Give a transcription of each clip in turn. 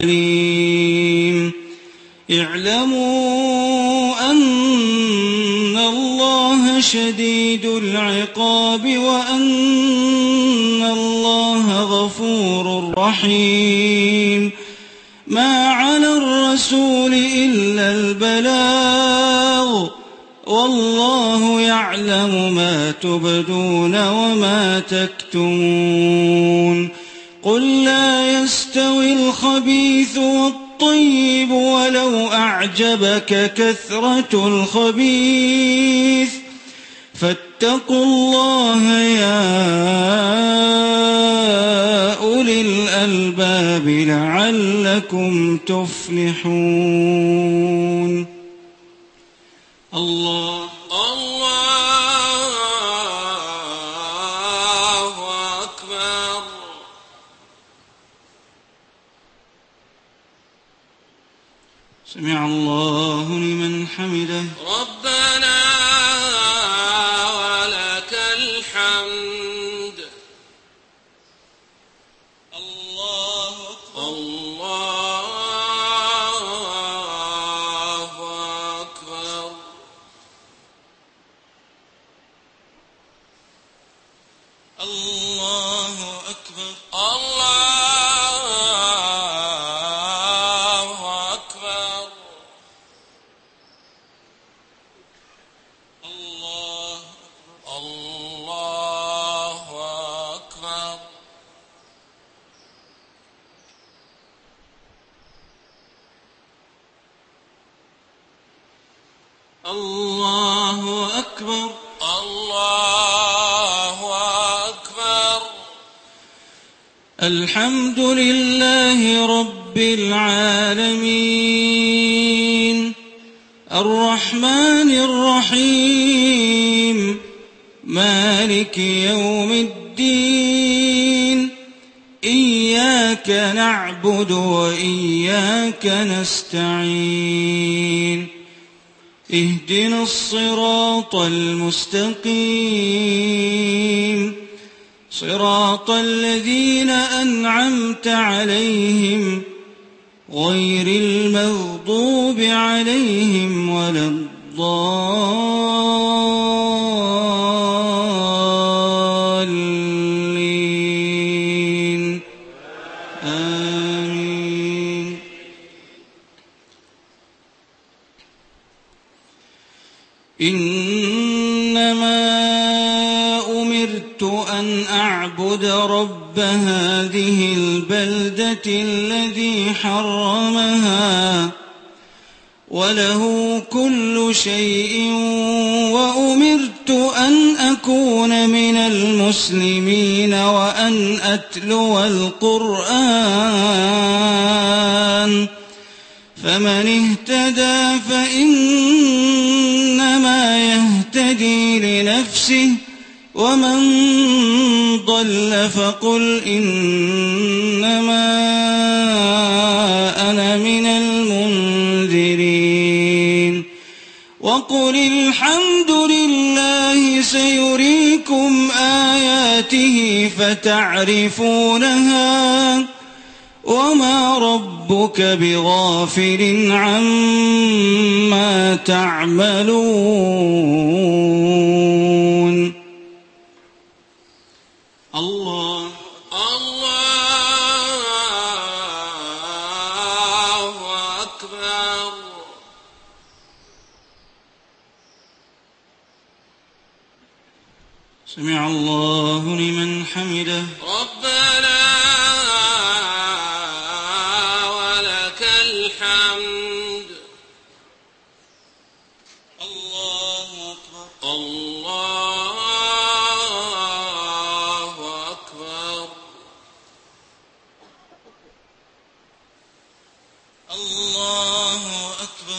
عليم. اعلموا أن الله شديد العقاب وأن الله غفور رحيم. ما على الرسول إلا البلاغ والله يعلم ما تبدون وما تكتمون. قل لا يستوي الخبيث والطيب ولو أعجبك كثرة الخبيث فاتقوا الله يا أولي الألباب لعلكم تفلحون. الله أكبر. سمع الله لمن حمده. ربنا ولك الحمد. الله أكبر. الله أكبر. الله أكبر. الله أكبر. الله أكبر. الله أكبر. الله أكبر. الحمد لله رب العالمين الرحمن الرحيم مالك يوم الدين. إياك نعبد وإياك نستعين. اهدنا الصراط المستقيم صراط الذين أنعمت عليهم غير المغضوب عليهم ولا الضالين. آمين. إنما أمرت أن أعبد رب هذه البلدة الذي حرمها وله كل شيء وأمرت أن أكون من المسلمين وأن أتلو القرآن. فمن اهتدى فإنما يهتدي لنفسه ومن ضل فقل إنما أنا من المنذرين. وقل الحمد لله سيريكم آياته فتعرفونها وما ربك بغافل عما تعملون. الله أكبر. سمع الله لمن حمده. ربنا ولك الحمد. الله أكبر. الله أكبر. الله أكبر.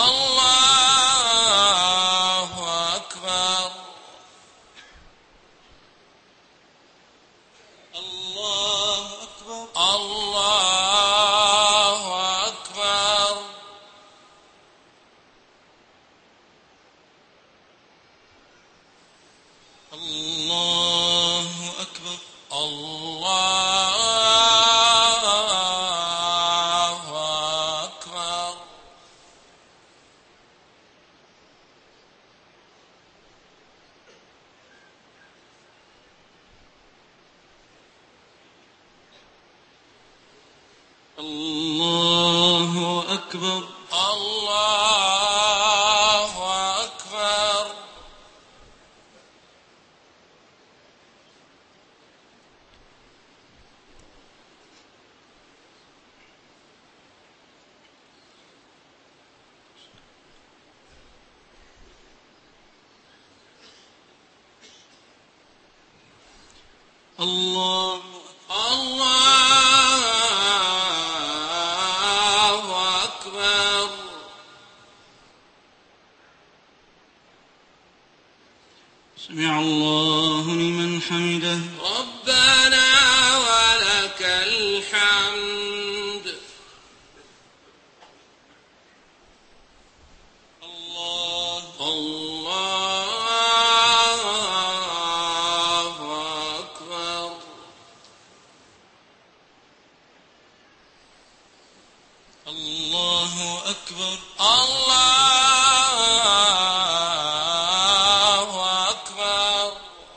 الله أكبر. الله أكبر. الله أكبر. الله أكبر. الله الله أكبر. الله أكبر. الله أكبر. سمع الله لمن حمده. ربنا ولك الحمد. الله أكبر. الله أكبر. الله أكبر.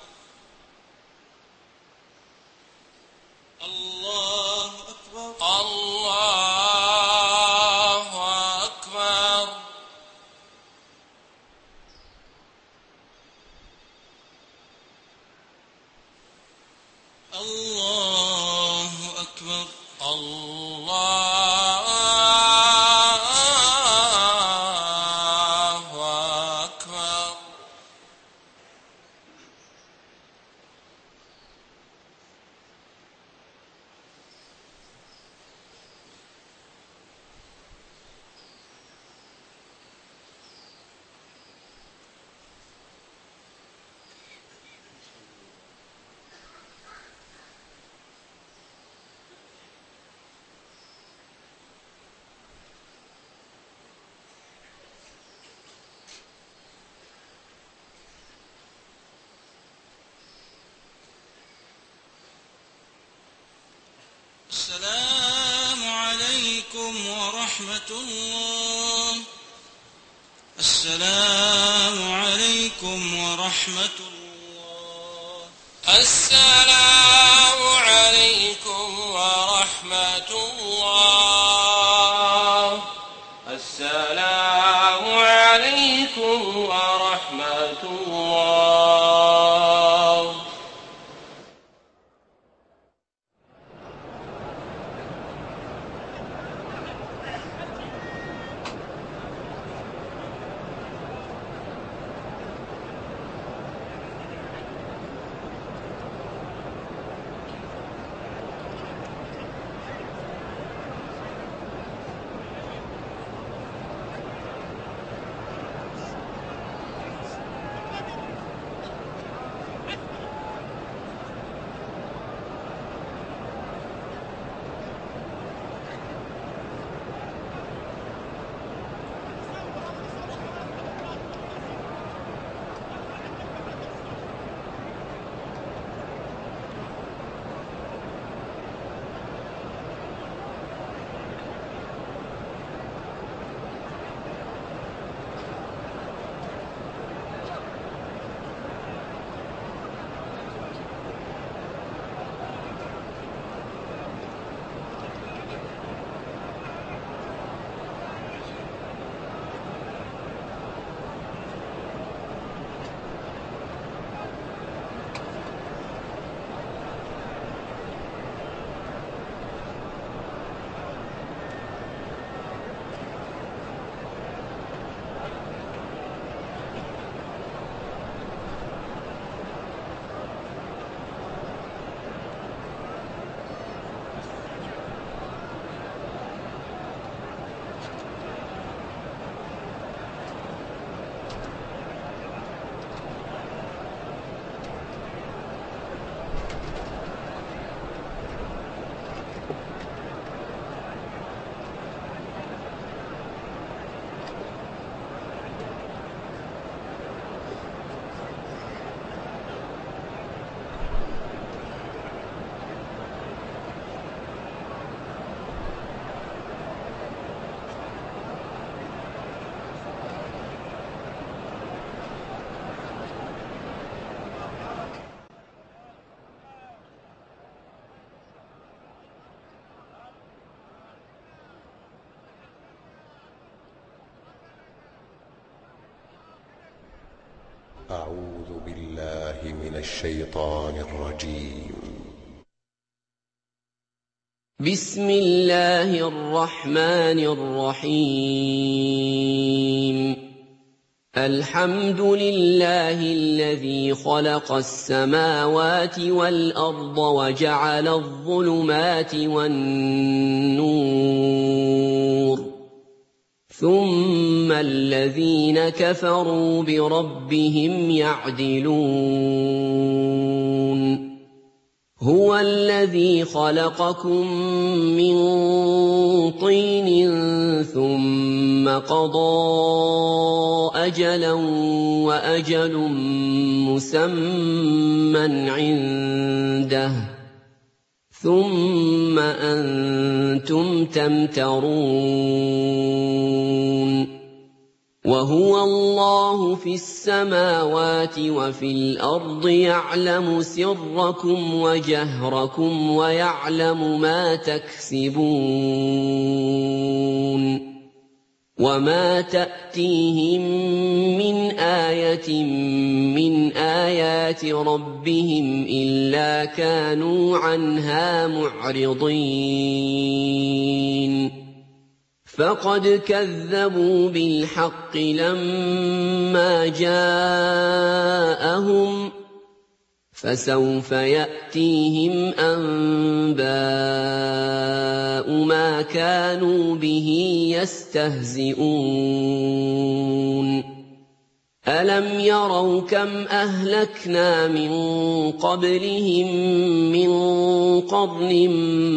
الله أكبر. الله أكبر. الله أكبر. الله أكبر. السلام عليكم ورحمة الله. السلام عليكم ورحمة الله. السلام عليكم ورحمة الله. السلام عليكم ورحمة الله. أعوذ بالله من الشيطان الرجيم. بسم الله الرحمن الرحيم. الحمد لله الذي خلق السماوات والأرض وجعل الظلمات والنور، ثم الذين كفروا بربهم يعدلون. هو الذي خلقكم من طين ثم قضى أجلا وأجل مسمى عنده ثم أنتم تمترون. وهو الله في السماوات وفي الأرض يعلم سركم وجهركم ويعلم ما تكسبون. وما تأتيهم من آية من آيات ربهم إلا كانوا عنها معرضين. فقد كذبوا بالحق لما جاءهم، فسوف يأتيهم أنباء ما كانوا به يستهزئون. ألم يروا كم أهلكنا من قبلهم من قرن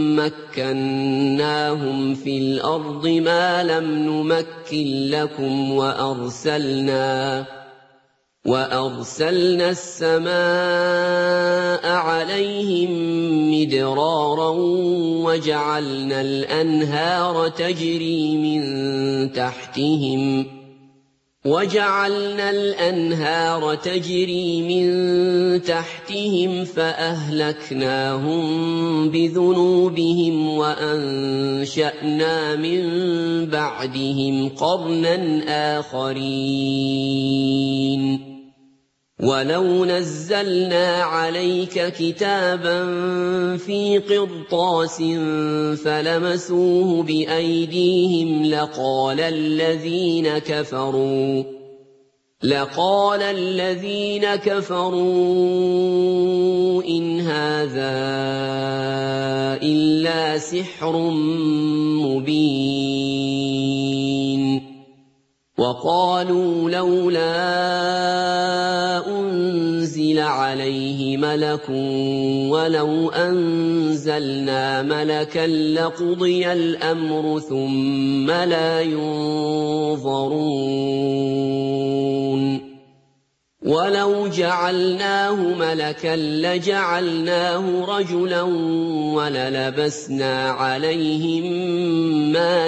مكناهم في الأرض ما لم نمكن لكم وأرسلنا السماء عليهم مدرارا وجعلنا الأنهار تجري من تحتهم فأهلكناهم بذنوبهم وأنشأنا من بعدهم قرنا آخرين. ولو نزلنا عليك كتابا في قرطاس فلمسوه بأيديهم لقال الذين كفروا إن هذا إلا سحر مبين. وقالوا لولا أنزل عليه ملك ولو أنزلنا ملكا لقضي الأمر ثم لا ينظرون. ولو جعلناه ملكا لجعلناه رجلا وللبسنا عليهم ما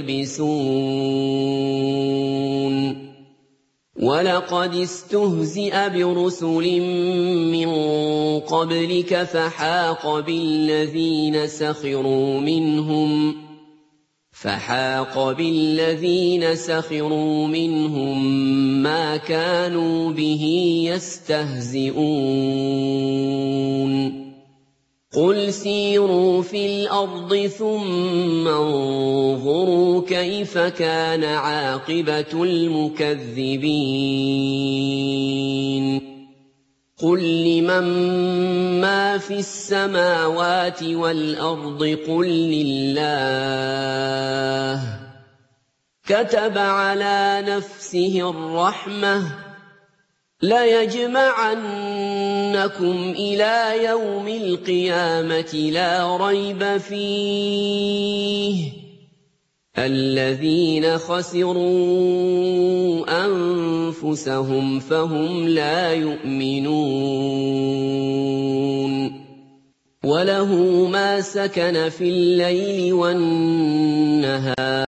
يلبسون. ولقد استهزئ برسل من قبلك فحاق بالذين سخروا منهم ما كانوا به يستهزئون. قل سيروا في الأرض ثم انظروا كيف كان عاقبة المكذبين. قل لمن ما في السماوات والأرض قل لله. كتب على نفسه الرحمة ليجمعنكم إلى يوم القيامة لا ريب فيه. الذين خسروا أنفسهم فهم لا يؤمنون. وله ما سكن في الليل والنهار